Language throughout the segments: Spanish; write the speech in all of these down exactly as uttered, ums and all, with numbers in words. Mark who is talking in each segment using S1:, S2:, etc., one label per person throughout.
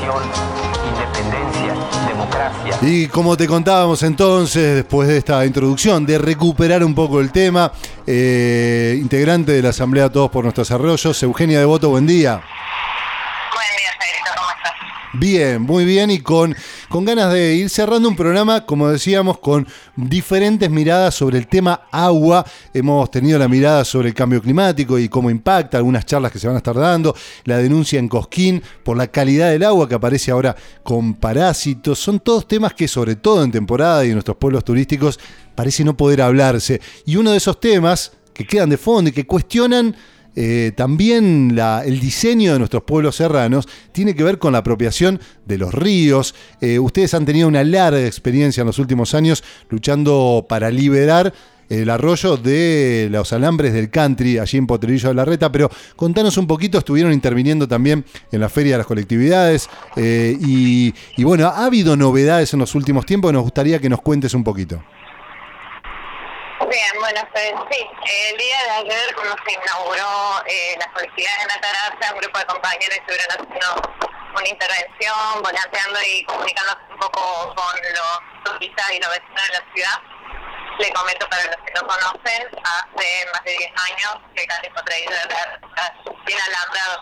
S1: educación, independencia, democracia.
S2: Y como te contábamos entonces, después de esta introducción, de recuperar un poco el tema, eh, integrante de la Asamblea Todos por Nuestros Arroyos, Eugenia Devoto, buen día.
S3: Buen día, Federico, ¿cómo estás?
S2: Bien, muy bien, y con, con ganas de ir cerrando un programa, como decíamos, con diferentes miradas sobre el tema agua. Hemos tenido la mirada sobre el cambio climático y cómo impacta, algunas charlas que se van a estar dando, la denuncia en Cosquín por la calidad del agua que aparece ahora con parásitos. Son todos temas que, sobre todo en temporada y en nuestros pueblos turísticos, parece no poder hablarse. Y uno de esos temas que quedan de fondo y que cuestionan Eh, también la, el diseño de nuestros pueblos serranos tiene que ver con la apropiación de los ríos. Eh, ustedes han tenido una larga experiencia en los últimos años luchando para liberar el arroyo de los alambres del country allí en Potrerillo de la Reta, pero contanos un poquito, estuvieron interviniendo también en la Feria de las Colectividades eh, y, y bueno, ha habido novedades en los últimos tiempos y nos gustaría que nos cuentes un poquito.
S3: Bien, bueno, pues sí, el día de ayer cuando se inauguró eh, la colectividad de Nataraza, un grupo de compañeros estuvieron haciendo una intervención, volanteando y comunicándose un poco con los turistas y los vecinos de la ciudad. Le comento para los que no conocen, hace más de diez años que Cali Potrerillo de la Reta tiene alambrado.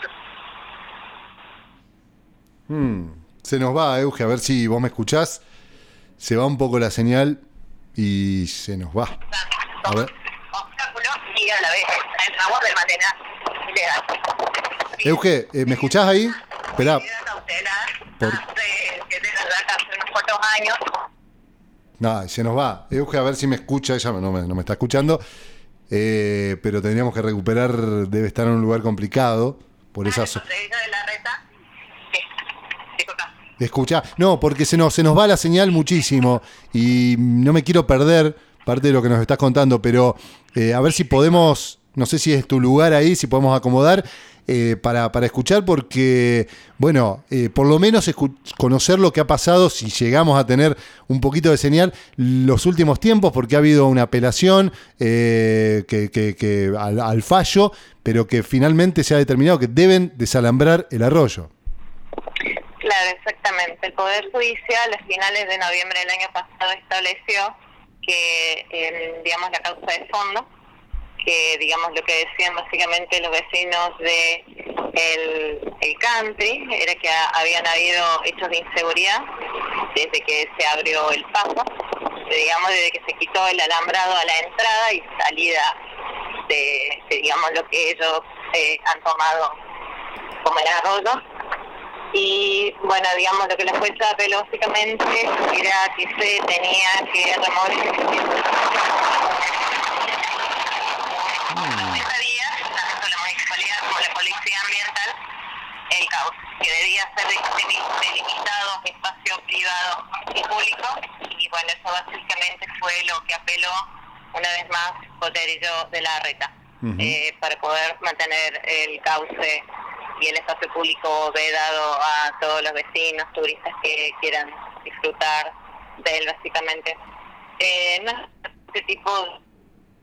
S2: Hmm, se nos va, Euge, a ver si vos me escuchás. Se va un poco la señal y se nos va. A ver.
S3: Obstáculos y a la vez el agua de manera ilegal.
S2: Euge, eh, ¿me escuchás ahí? Esperá. Por...
S3: Que de verdad hace unos cuantos años.
S2: No, se nos va. Euge, a ver si me escucha. Ella no me, no me está escuchando. Eh, pero tendríamos que recuperar. Debe estar en un lugar complicado. Por esa zona.
S3: de la Reta. Disculpa.
S2: Escuchá. No, porque se nos, se nos va la señal muchísimo. Y no me quiero perder parte de lo que nos estás contando. Pero eh, a ver si podemos. No sé si es tu lugar ahí, si podemos acomodar. Eh, para, para escuchar, porque, bueno, eh, por lo menos escu- conocer lo que ha pasado, si llegamos a tener un poquito de señal, los últimos tiempos, porque ha habido una apelación eh, que, que, que al, al fallo, pero que finalmente se ha determinado que deben desalambrar el arroyo.
S3: Claro, exactamente. El Poder Judicial a finales de noviembre del año pasado estableció que, eh, digamos, la causa de fondo, que digamos lo que decían básicamente los vecinos de el, el country era que ha, habían habido hechos de inseguridad desde que se abrió el paso, digamos desde que se quitó el alambrado a la entrada y salida de, de digamos lo que ellos eh, han tomado como el arroyo. Y bueno, digamos lo que la jueza apeló básicamente era que se tenía que remover tanto la municipalidad como la policía ambiental el cauce, que debía ser delimitado espacio privado y público, y bueno, eso básicamente fue lo que apeló una vez más Potrerillo de la Reta, uh-huh. eh, para poder mantener el cauce y el espacio público vedado a todos los vecinos, turistas que quieran disfrutar de él básicamente. Eh, no este tipo de...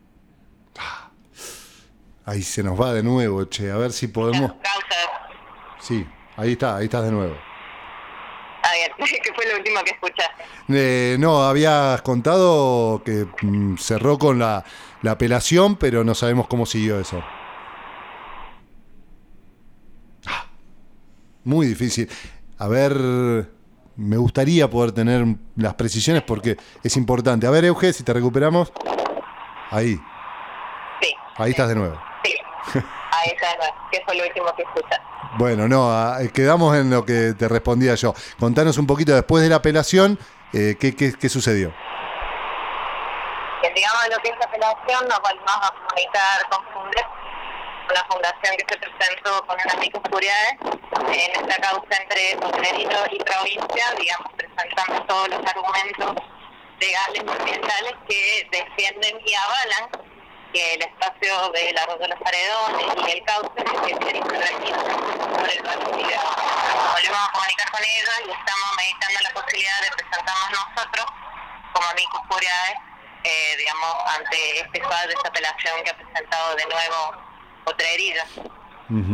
S2: Ahí se nos va de nuevo, che, a ver si podemos... Sí, ahí está, ahí estás de nuevo.
S3: Ah, bien, ¿qué fue lo último que escuchaste?
S2: Eh, no, habías contado que mm, cerró con la, la apelación, pero no sabemos cómo siguió eso. Muy difícil. A ver, me gustaría poder tener las precisiones porque es importante. A ver, Euge, si te recuperamos. Ahí.
S3: Sí.
S2: Ahí estás de nuevo.
S3: Sí. Ahí está de nuevo. ¿Qué fue lo último que escuchaste?
S2: Bueno, no, quedamos en lo que te respondía yo. Contanos un poquito después de la apelación, eh, ¿qué, qué, qué sucedió?
S3: Que digamos lo que es la apelación, nos volvimos a comunicar con Fundes, una fundación que se presentó con unas microcuridades en esta causa entre Potrerillo y provincia, digamos, presentando todos los argumentos legales y ambientales que defienden y avalan que el espacio del arroyo de los Paredones y el cauce que ser intervenido por el partido. Volvemos a comunicar con ellos y estamos meditando la posibilidad de presentarnos nosotros como amicus curiae, eh, digamos, ante este fallo, esta apelación que ha presentado de nuevo Potrerillo.
S2: Uh-huh.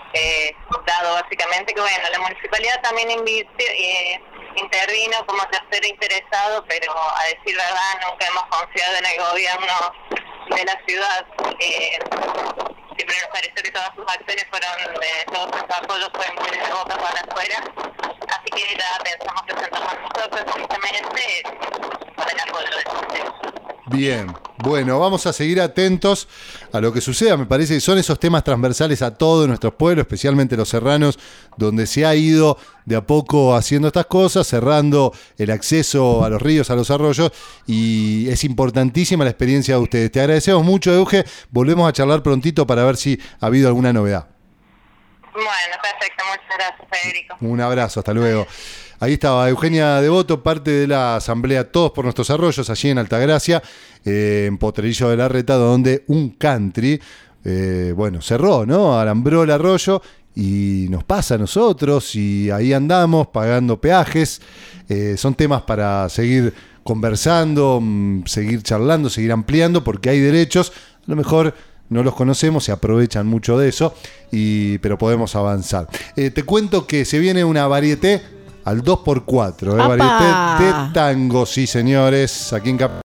S3: eh, dado básicamente que, bueno, la municipalidad también invirtió, eh, intervino como tercero interesado, pero a decir verdad nunca hemos confiado en el gobierno de la ciudad. Eh, siempre nos pareció que todas sus acciones fueron, de, todos sus apoyos fueron muy de boca para afuera, así que ya pensamos presentarnos nosotros justamente para el apoyo de ustedes.
S2: Bien, bueno, vamos a seguir atentos a lo que suceda. Me parece que son esos temas transversales a todos nuestros pueblos, especialmente los serranos, donde se ha ido de a poco haciendo estas cosas, cerrando el acceso a los ríos, a los arroyos, y es importantísima la experiencia de ustedes. Te agradecemos mucho, Euge. Volvemos a charlar prontito para ver si ha habido alguna novedad.
S3: Bueno, perfecto. Muchas gracias, Federico.
S2: Un abrazo, hasta luego. Ahí estaba Eugenia Devoto, parte de la asamblea Todos por Nuestros Arroyos, allí en Altagracia, eh, en Potrerillo de la Reta, donde un country, eh, bueno, cerró, ¿no? Alambró el arroyo y nos pasa a nosotros y ahí andamos pagando peajes. Eh, son temas para seguir conversando, seguir charlando, seguir ampliando, porque hay derechos, a lo mejor no los conocemos, se aprovechan mucho de eso, y, pero podemos avanzar. Eh, te cuento que se viene una varieté al dos por cuatro, ¿eh? Varieté de tango, sí señores, aquí en Cap